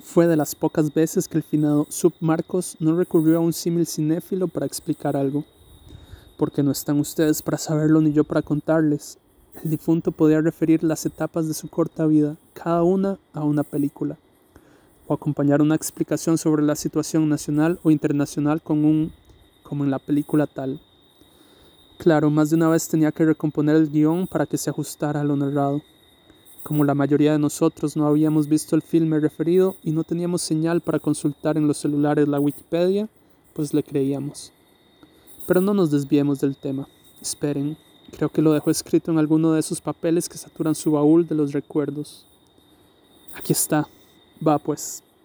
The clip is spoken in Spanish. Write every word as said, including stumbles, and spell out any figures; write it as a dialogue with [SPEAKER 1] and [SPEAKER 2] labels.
[SPEAKER 1] Fue de las pocas veces que el finado Sub Marcos no recurrió a un símil cinéfilo para explicar algo. Porque no están ustedes para saberlo ni yo para contarles. El difunto podía referir las etapas de su corta vida, cada una a una película, o acompañar una explicación sobre la situación nacional o internacional con un, como en la película tal. Claro, más de una vez tenía que recomponer el guión para que se ajustara a lo narrado. Como la mayoría de nosotros no habíamos visto el filme referido y no teníamos señal para consultar en los celulares la Wikipedia, pues le creíamos. Pero no nos desviemos del tema. Esperen, creo que lo dejó escrito en alguno de esos papeles que saturan su baúl de los recuerdos. Aquí está. Va pues.